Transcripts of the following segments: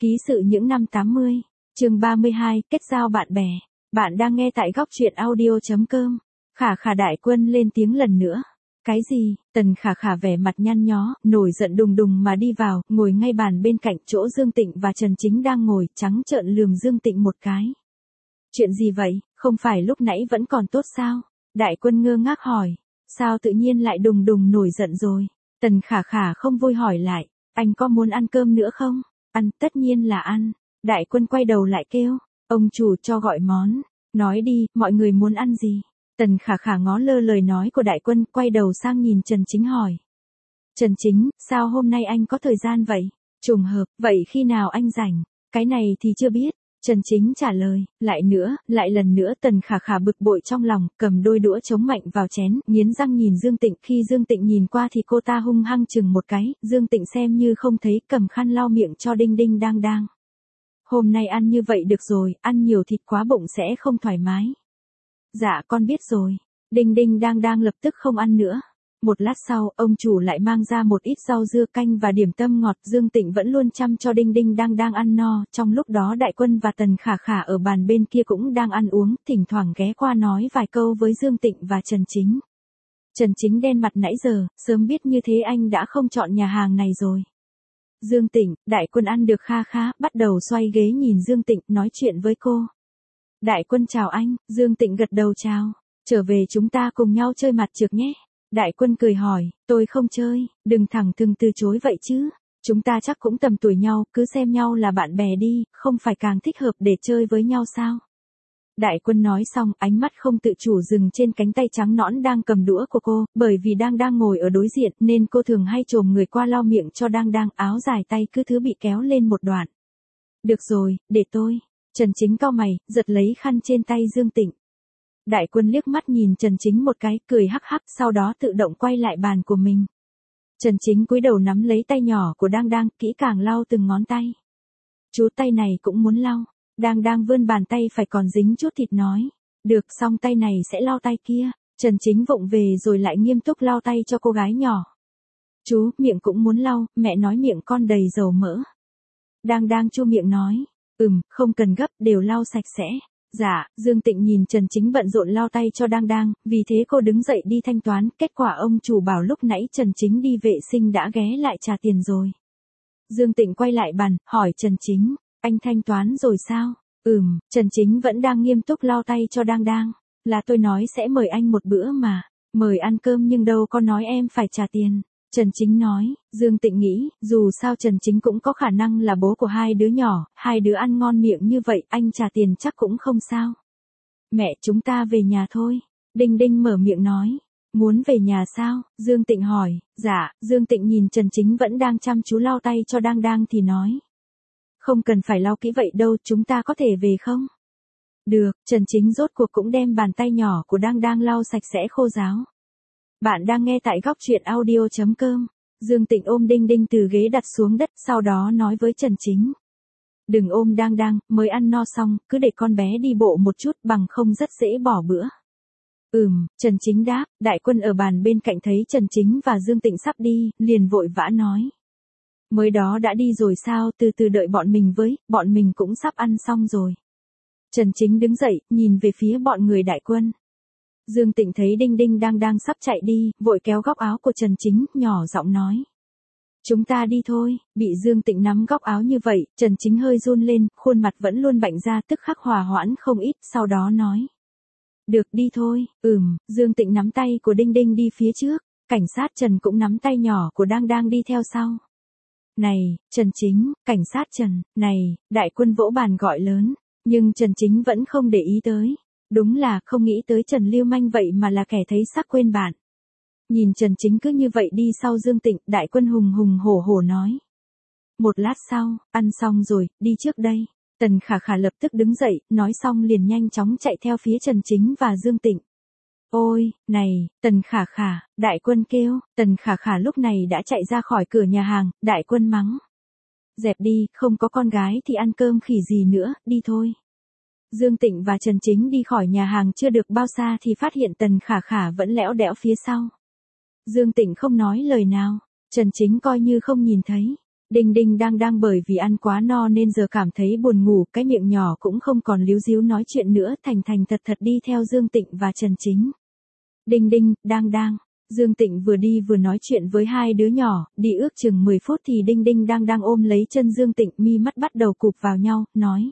Ký sự những năm 80, chương 32, kết giao bạn bè. Bạn đang nghe tại góc truyện audio.com. Khả Khả Đại Quân lên tiếng lần nữa. Cái gì? Tần Khả Khả vẻ mặt nhăn nhó, nổi giận đùng đùng mà đi vào, ngồi ngay bàn bên cạnh chỗ Dương Tịnh và Trần Chính đang ngồi, trắng trợn lườm Dương Tịnh một cái. Chuyện gì vậy, không phải lúc nãy vẫn còn tốt sao? Đại Quân ngơ ngác hỏi. Sao tự nhiên lại đùng đùng nổi giận rồi? Tần Khả Khả không vui hỏi lại. Anh có muốn ăn cơm nữa không? Ăn, tất nhiên là ăn. Đại Quân quay đầu lại kêu. Ông chủ cho gọi món. Nói đi, mọi người muốn ăn gì? Tần Khả Khả ngó lơ lời nói của Đại Quân, quay đầu sang nhìn Trần Chính hỏi. Trần Chính, sao hôm nay anh có thời gian vậy? Trùng hợp, vậy khi nào anh rảnh? Cái này thì chưa biết. Trần Chính trả lời, lại lần nữa. Tần Khả Khả bực bội trong lòng, cầm đôi đũa chống mạnh vào chén, nghiến răng nhìn Dương Tịnh. Khi Dương Tịnh nhìn qua thì cô ta hung hăng chừng một cái, Dương Tịnh xem như không thấy, cầm khăn lau miệng cho Đinh Đinh Đang Đang. Hôm nay ăn như vậy được rồi, ăn nhiều thịt quá bụng sẽ không thoải mái. Dạ con biết rồi. Đinh Đinh Đang Đang lập tức không ăn nữa. Một lát sau, ông chủ lại mang ra một ít rau dưa canh và điểm tâm ngọt. Dương Tịnh vẫn luôn chăm cho Đinh Đinh Đang Đang ăn no. Trong lúc đó Đại Quân và Tần Khả Khả ở bàn bên kia cũng đang ăn uống, thỉnh thoảng ghé qua nói vài câu với Dương Tịnh và Trần Chính. Trần Chính đen mặt nãy giờ, sớm biết như thế anh đã không chọn nhà hàng này rồi. Dương Tịnh, Đại Quân ăn được kha khá, bắt đầu xoay ghế nhìn Dương Tịnh, nói chuyện với cô. Đại Quân chào anh. Dương Tịnh gật đầu chào. Trở về chúng ta cùng nhau chơi mặt trược nhé. Đại Quân cười hỏi, tôi không chơi, đừng thẳng thừng từ chối vậy chứ. Chúng ta chắc cũng tầm tuổi nhau, cứ xem nhau là bạn bè đi, không phải càng thích hợp để chơi với nhau sao? Đại Quân nói xong, ánh mắt không tự chủ dừng trên cánh tay trắng nõn đang cầm đũa của cô, bởi vì đang ngồi ở đối diện nên cô thường hay chồm người qua lau miệng cho đang, áo dài tay cứ thứ bị kéo lên một đoạn. Được rồi, để tôi. Trần Chính cau mày, giật lấy khăn trên tay Dương Tịnh. Đại Quân liếc mắt nhìn Trần Chính một cái, cười hắc hắc, sau đó tự động quay lại bàn của mình. Trần Chính cúi đầu nắm lấy tay nhỏ của đang, kỹ càng lau từng ngón tay. Chú tay này cũng muốn lau. Đang vươn bàn tay phải còn dính chút thịt nói. Được, xong tay này sẽ lau tay kia. Trần Chính vụng về rồi lại nghiêm túc lau tay cho cô gái nhỏ. Chú, miệng cũng muốn lau, mẹ nói miệng con đầy dầu mỡ. Đang chu miệng nói. Không cần gấp, đều lau sạch sẽ. Dạ. Dương Tịnh nhìn Trần Chính bận rộn lau tay cho đang, vì thế cô đứng dậy đi thanh toán, kết quả ông chủ bảo lúc nãy Trần Chính đi vệ sinh đã ghé lại trả tiền rồi. Dương Tịnh quay lại bàn, hỏi Trần Chính, anh thanh toán rồi sao? Trần Chính vẫn đang nghiêm túc lau tay cho đang. Là tôi nói sẽ mời anh một bữa mà, mời ăn cơm nhưng đâu có nói em phải trả tiền. Trần Chính nói. Dương Tịnh nghĩ, dù sao Trần Chính cũng có khả năng là bố của hai đứa nhỏ, hai đứa ăn ngon miệng như vậy, anh trả tiền chắc cũng không sao. Mẹ, chúng ta về nhà thôi. Đinh Đinh mở miệng nói. Muốn về nhà sao? Dương Tịnh hỏi. Dạ. Dương Tịnh nhìn Trần Chính vẫn đang chăm chú lau tay cho đang thì nói. Không cần phải lau kỹ vậy đâu, chúng ta có thể về không? Được. Trần Chính rốt cuộc cũng đem bàn tay nhỏ của đang lau sạch sẽ khô ráo. Bạn đang nghe tại góc truyện audio.com. Dương Tịnh ôm Đinh Đinh từ ghế đặt xuống đất, sau đó nói với Trần Chính. Đừng ôm đang, mới ăn no xong, cứ để con bé đi bộ một chút, bằng không rất dễ bỏ bữa. Trần Chính đáp. Đại Quân ở bàn bên cạnh thấy Trần Chính và Dương Tịnh sắp đi, liền vội vã nói. Mới đó đã đi rồi sao, từ từ đợi bọn mình với, bọn mình cũng sắp ăn xong rồi. Trần Chính đứng dậy, nhìn về phía bọn người Đại Quân. Dương Tịnh thấy Đinh đang sắp chạy đi, vội kéo góc áo của Trần Chính, nhỏ giọng nói. Chúng ta đi thôi. Bị Dương Tịnh nắm góc áo như vậy, Trần Chính hơi run lên, khuôn mặt vẫn luôn bạnh ra, tức khắc hòa hoãn không ít, sau đó nói. Được, đi thôi. Dương Tịnh nắm tay của Đinh đi phía trước, cảnh sát Trần cũng nắm tay nhỏ của đang đi theo sau. Này, Trần Chính, cảnh sát Trần, này. Đại Quân vỗ bàn gọi lớn, nhưng Trần Chính vẫn không để ý tới. Đúng là không nghĩ tới Trần lưu manh vậy mà là kẻ thấy sắc quên bạn. Nhìn Trần Chính cứ như vậy đi sau Dương Tịnh, Đại Quân hùng hổ nói. Một lát sau, ăn xong rồi, đi trước đây. Tần Khả Khả lập tức đứng dậy, nói xong liền nhanh chóng chạy theo phía Trần Chính và Dương Tịnh. Ôi, này, Tần Khả Khả, Đại Quân kêu. Tần Khả Khả lúc này đã chạy ra khỏi cửa nhà hàng, Đại Quân mắng. Dẹp đi, không có con gái thì ăn cơm khỉ gì nữa, đi thôi. Dương Tịnh và Trần Chính đi khỏi nhà hàng chưa được bao xa thì phát hiện Tần Khả Khả vẫn lẽo đẽo phía sau. Dương Tịnh không nói lời nào, Trần Chính coi như không nhìn thấy. Đinh đinh đang đang bởi vì ăn quá no nên giờ cảm thấy buồn ngủ, cái miệng nhỏ cũng không còn líu díu nói chuyện nữa, thành thành thật thật đi theo Dương Tịnh và Trần Chính. Đinh đinh, đang đang. Dương Tịnh vừa đi vừa nói chuyện với hai đứa nhỏ, đi ước chừng 10 phút thì đinh đinh đang đang ôm lấy chân Dương Tịnh, mi mắt bắt đầu cụp vào nhau, nói.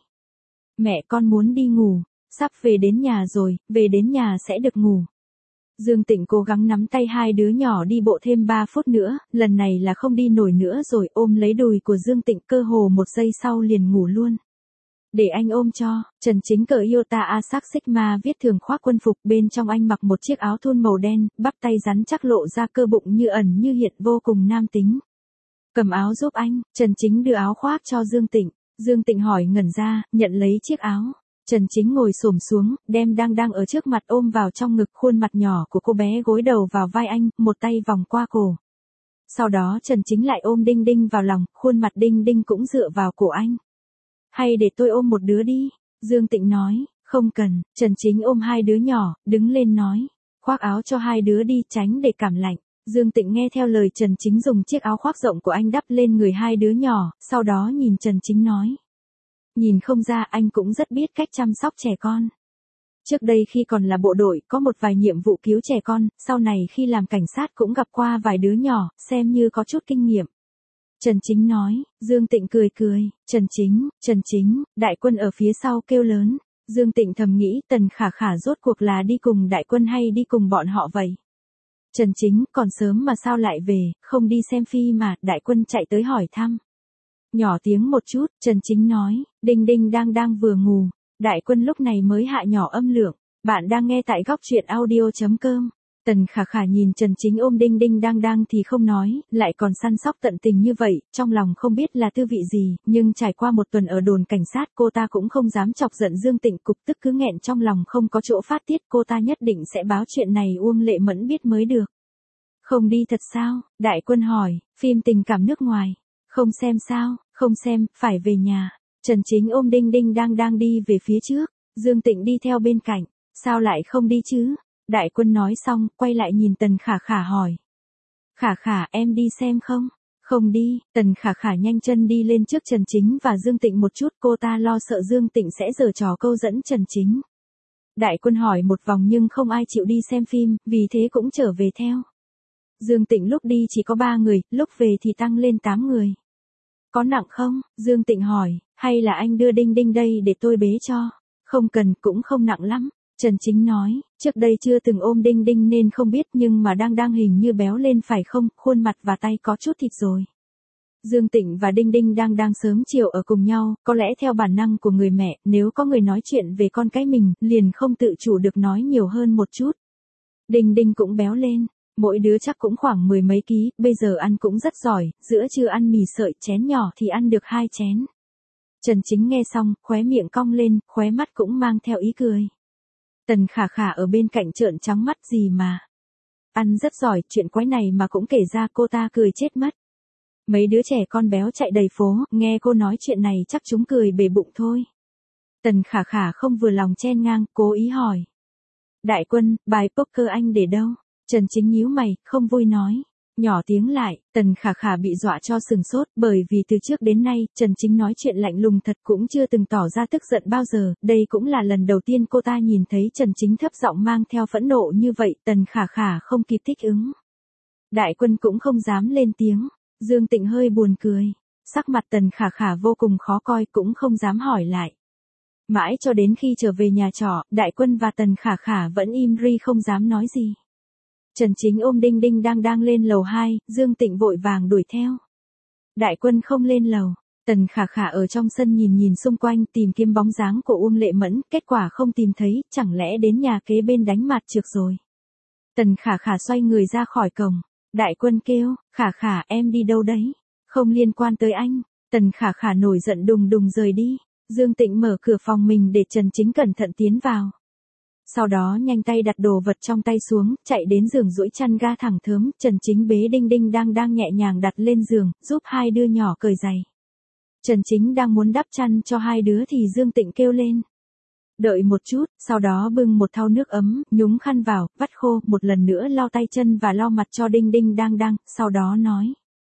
Mẹ con muốn đi ngủ, sắp về đến nhà rồi, về đến nhà sẽ được ngủ. Dương Tịnh cố gắng nắm tay hai đứa nhỏ đi bộ thêm 3 phút nữa, lần này là không đi nổi nữa rồi, ôm lấy đùi của Dương Tịnh, cơ hồ 1 giây sau liền ngủ luôn. Để anh ôm cho. Trần Chính cởi Iota Asac Sigma viết thường khoác quân phục, bên trong anh mặc một chiếc áo thun màu đen, bắp tay rắn chắc lộ ra cơ bụng như ẩn như hiện, vô cùng nam tính. Cầm áo giúp anh. Trần Chính đưa áo khoác cho Dương Tịnh. Dương Tịnh hỏi ngẩn ra, nhận lấy chiếc áo. Trần Chính ngồi xổm xuống, đem đang đang ở trước mặt ôm vào trong ngực, khuôn mặt nhỏ của cô bé gối đầu vào vai anh, một tay vòng qua cổ. Sau đó Trần Chính lại ôm Đinh Đinh vào lòng, khuôn mặt Đinh Đinh cũng dựa vào cổ anh. Hay để tôi ôm một đứa đi, Dương Tịnh nói. Không cần. Trần Chính ôm hai đứa nhỏ, đứng lên nói. Khoác áo cho hai đứa đi, tránh để cảm lạnh. Dương Tịnh nghe theo lời Trần Chính, dùng chiếc áo khoác rộng của anh đắp lên người hai đứa nhỏ, sau đó nhìn Trần Chính nói. Nhìn không ra anh cũng rất biết cách chăm sóc trẻ con. Trước đây khi còn là bộ đội, có một vài nhiệm vụ cứu trẻ con, sau này khi làm cảnh sát cũng gặp qua vài đứa nhỏ, xem như có chút kinh nghiệm. Trần Chính nói. Dương Tịnh cười cười. Trần Chính, Đại Quân ở phía sau kêu lớn. Dương Tịnh thầm nghĩ, Tần Khả Khả rốt cuộc là đi cùng Đại Quân hay đi cùng bọn họ vậy? Trần Chính, còn sớm mà sao lại về, không đi xem phi mà. Đại Quân chạy tới hỏi thăm. Nhỏ tiếng một chút, Trần Chính nói. Đinh Đinh đang vừa ngủ. Đại Quân lúc này mới hạ nhỏ âm lượng. Bạn đang nghe tại góc truyện audio.com. Tần Khả Khả nhìn Trần Chính ôm Đinh Đinh đang thì không nói, lại còn săn sóc tận tình như vậy, trong lòng không biết là tư vị gì, nhưng trải qua 1 tuần ở đồn cảnh sát, cô ta cũng không dám chọc giận Dương Tịnh, cục tức cứ nghẹn trong lòng không có chỗ phát tiết, cô ta nhất định sẽ báo chuyện này Uông Lệ Mẫn biết mới được. Không đi thật sao? Đại Quân hỏi. Phim tình cảm nước ngoài. Không xem sao? Không xem, phải về nhà. Trần Chính ôm Đinh Đinh đang đi về phía trước, Dương Tịnh đi theo bên cạnh. Sao lại không đi chứ? Đại Quân nói xong, quay lại nhìn Tần Khả Khả hỏi. Khả Khả, em đi xem không? Không đi. Tần Khả Khả nhanh chân đi lên trước Trần Chính và Dương Tịnh một chút, cô ta lo sợ Dương Tịnh sẽ giở trò câu dẫn Trần Chính. Đại Quân hỏi một vòng nhưng không ai chịu đi xem phim, vì thế cũng trở về theo. Dương Tịnh lúc đi chỉ có 3 người, lúc về thì tăng lên 8 người. Có nặng không? Dương Tịnh hỏi, hay là anh đưa Đinh Đinh đây để tôi bế cho? Không cần, cũng không nặng lắm. Trần Chính nói, trước đây chưa từng ôm Đinh Đinh nên không biết, nhưng mà đang hình như béo lên phải không, khuôn mặt và tay có chút thịt rồi. Dương Tịnh và Đinh Đinh đang sớm chiều ở cùng nhau, có lẽ theo bản năng của người mẹ, nếu có người nói chuyện về con cái mình, liền không tự chủ được nói nhiều hơn một chút. Đinh Đinh cũng béo lên, mỗi đứa chắc cũng khoảng 10 mấy ký, bây giờ ăn cũng rất giỏi, giữa trưa ăn mì sợi chén nhỏ thì ăn được 2 chén. Trần Chính nghe xong, khóe miệng cong lên, khóe mắt cũng mang theo ý cười. Tần Khả Khả ở bên cạnh trợn trắng mắt, gì mà ăn rất giỏi, chuyện quái này mà cũng kể ra, cô ta cười chết mất. Mấy đứa trẻ con béo chạy đầy phố, nghe cô nói chuyện này chắc chúng cười bể bụng thôi. Tần Khả Khả không vừa lòng chen ngang, cố ý hỏi. Đại Quân, bài poker anh để đâu? Trần Chính nhíu mày, không vui nói. Nhỏ tiếng lại. Tần Khả Khả bị dọa cho sừng sốt, bởi vì từ trước đến nay, Trần Chính nói chuyện lạnh lùng thật, cũng chưa từng tỏ ra tức giận bao giờ, đây cũng là lần đầu tiên cô ta nhìn thấy Trần Chính thấp giọng mang theo phẫn nộ như vậy. Tần Khả Khả không kịp thích ứng. Đại Quân cũng không dám lên tiếng. Dương Tịnh hơi buồn cười. Sắc mặt Tần Khả Khả vô cùng khó coi, cũng không dám hỏi lại. Mãi cho đến khi trở về nhà trọ, Đại Quân và Tần Khả Khả vẫn im ri không dám nói gì. Trần Chính ôm Đinh Đinh đang lên lầu 2, Dương Tịnh vội vàng đuổi theo. Đại Quân không lên lầu. Tần Khả Khả ở trong sân nhìn xung quanh, tìm kiếm bóng dáng của Uông Lệ Mẫn, kết quả không tìm thấy, chẳng lẽ đến nhà kế bên đánh mặt trược rồi. Tần Khả Khả xoay người ra khỏi cổng. Đại Quân kêu, Khả Khả, em đi đâu đấy? Không liên quan tới anh. Tần Khả Khả nổi giận đùng đùng rời đi. Dương Tịnh mở cửa phòng mình để Trần Chính cẩn thận tiến vào. Sau đó nhanh tay đặt đồ vật trong tay xuống, chạy đến giường duỗi chăn ga thẳng thớm. Trần Chính bế Đinh Đinh đang nhẹ nhàng đặt lên giường, giúp hai đứa nhỏ cởi giày. Trần Chính đang muốn đắp chăn cho hai đứa thì Dương Tịnh kêu lên. Đợi một chút, sau đó bưng một thau nước ấm, nhúng khăn vào, vắt khô, một lần nữa lau tay chân và lau mặt cho Đinh Đinh đang, sau đó nói.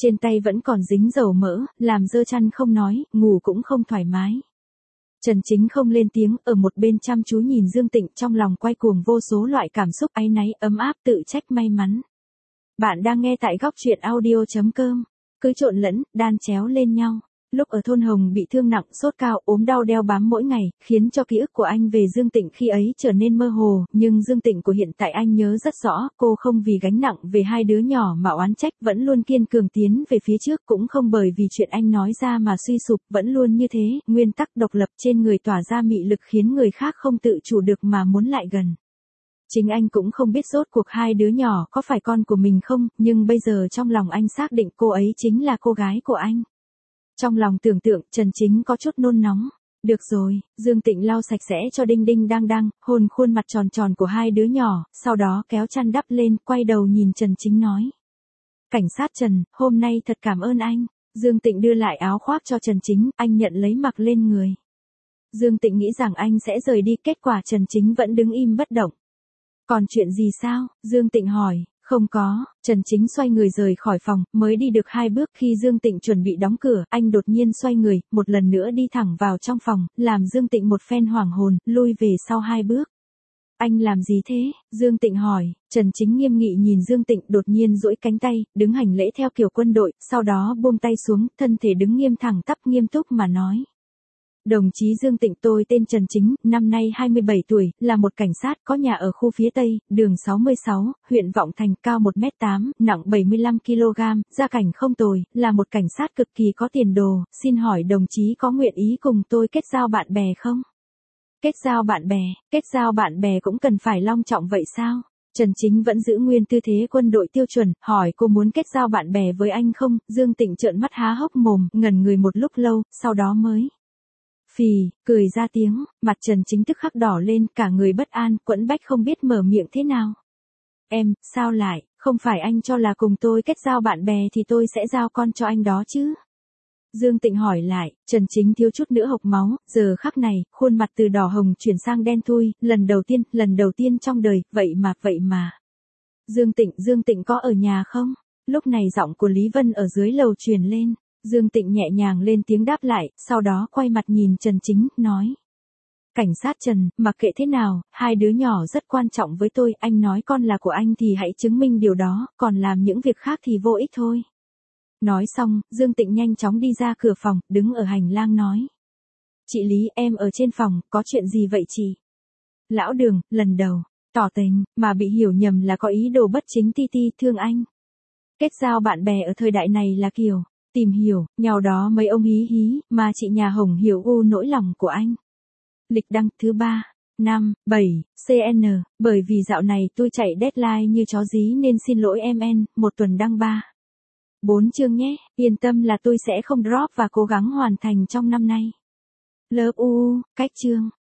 Trên tay vẫn còn dính dầu mỡ, làm dơ chăn không nói, ngủ cũng không thoải mái. Trần Chính không lên tiếng, ở một bên chăm chú nhìn Dương Tịnh, trong lòng quay cuồng vô số loại cảm xúc áy náy, ấm áp, tự trách, may mắn. Bạn đang nghe tại góc truyện audio.com. Cứ trộn lẫn, đan chéo lên nhau. Lúc ở thôn Hồng bị thương nặng, sốt cao, ốm đau đeo bám mỗi ngày, khiến cho ký ức của anh về Dương Tịnh khi ấy trở nên mơ hồ, nhưng Dương Tịnh của hiện tại anh nhớ rất rõ, cô không vì gánh nặng về hai đứa nhỏ mà oán trách, vẫn luôn kiên cường tiến về phía trước, cũng không bởi vì chuyện anh nói ra mà suy sụp, vẫn luôn như thế, nguyên tắc độc lập trên người tỏa ra mị lực khiến người khác không tự chủ được mà muốn lại gần. Chính anh cũng không biết rốt cuộc hai đứa nhỏ có phải con của mình không, nhưng bây giờ trong lòng anh xác định cô ấy chính là cô gái của anh. Trong lòng tưởng tượng, Trần Chính có chút nôn nóng. Được rồi, Dương Tịnh lau sạch sẽ cho Đinh Đinh Đang Đang, hôn khuôn mặt tròn tròn của hai đứa nhỏ, sau đó kéo chăn đắp lên, quay đầu nhìn Trần Chính nói. Cảnh sát Trần, hôm nay thật cảm ơn anh. Dương Tịnh đưa lại áo khoác cho Trần Chính, anh nhận lấy mặc lên người. Dương Tịnh nghĩ rằng anh sẽ rời đi, kết quả Trần Chính vẫn đứng im bất động. Còn chuyện gì sao? Dương Tịnh hỏi. Không có, Trần Chính xoay người rời khỏi phòng, mới đi được 2 bước khi Dương Tịnh chuẩn bị đóng cửa, anh đột nhiên xoay người, một lần nữa đi thẳng vào trong phòng, làm Dương Tịnh một phen hoảng hồn, lui về sau 2 bước. Anh làm gì thế? Dương Tịnh hỏi, Trần Chính nghiêm nghị nhìn Dương Tịnh đột nhiên duỗi cánh tay, đứng hành lễ theo kiểu quân đội, sau đó buông tay xuống, thân thể đứng nghiêm thẳng tắp nghiêm túc mà nói. Đồng chí Dương Tịnh, tôi tên Trần Chính, năm nay 27 tuổi, là một cảnh sát, có nhà ở khu phía Tây, đường 66, huyện Vọng Thành, cao 1m8, nặng 75kg, gia cảnh không tồi, là một cảnh sát cực kỳ có tiền đồ, xin hỏi đồng chí có nguyện ý cùng tôi kết giao bạn bè không? Kết giao bạn bè cũng cần phải long trọng vậy sao? Trần Chính vẫn giữ nguyên tư thế quân đội tiêu chuẩn, hỏi cô muốn kết giao bạn bè với anh không? Dương Tịnh trợn mắt há hốc mồm, ngẩn người một lúc lâu, sau đó mới phì, cười ra tiếng, mặt Trần Chính tức khắc đỏ lên, cả người bất an, quẫn bách không biết mở miệng thế nào. Em, sao lại, không phải anh cho là cùng tôi kết giao bạn bè thì tôi sẽ giao con cho anh đó chứ? Dương Tịnh hỏi lại, Trần Chính thiếu chút nữa hộc máu, giờ khắc này, khuôn mặt từ đỏ hồng chuyển sang đen thui, lần đầu tiên trong đời, vậy mà. Dương Tịnh có ở nhà không? Lúc này giọng của Lý Vân ở dưới lầu truyền lên. Dương Tịnh nhẹ nhàng lên tiếng đáp lại, sau đó quay mặt nhìn Trần Chính, nói. Cảnh sát Trần, mặc kệ thế nào, hai đứa nhỏ rất quan trọng với tôi, anh nói con là của anh thì hãy chứng minh điều đó, còn làm những việc khác thì vô ích thôi. Nói xong, Dương Tịnh nhanh chóng đi ra cửa phòng, đứng ở hành lang nói. Chị Lý, em ở trên phòng, có chuyện gì vậy chị? Lão Đường, lần đầu, tỏ tình, mà bị hiểu nhầm là có ý đồ bất chính, ti thương anh. Kết giao bạn bè ở thời đại này là kiểu tìm hiểu, nhào đó mấy ông hí, mà chị nhà Hồng hiểu nỗi lòng của anh. Lịch đăng thứ 3, 5, 7, CN, bởi vì dạo này tôi chạy deadline như chó dí nên xin lỗi MN, một tuần đăng 3, 4 chương nhé, yên tâm là tôi sẽ không drop và cố gắng hoàn thành trong năm nay. Love cách chương.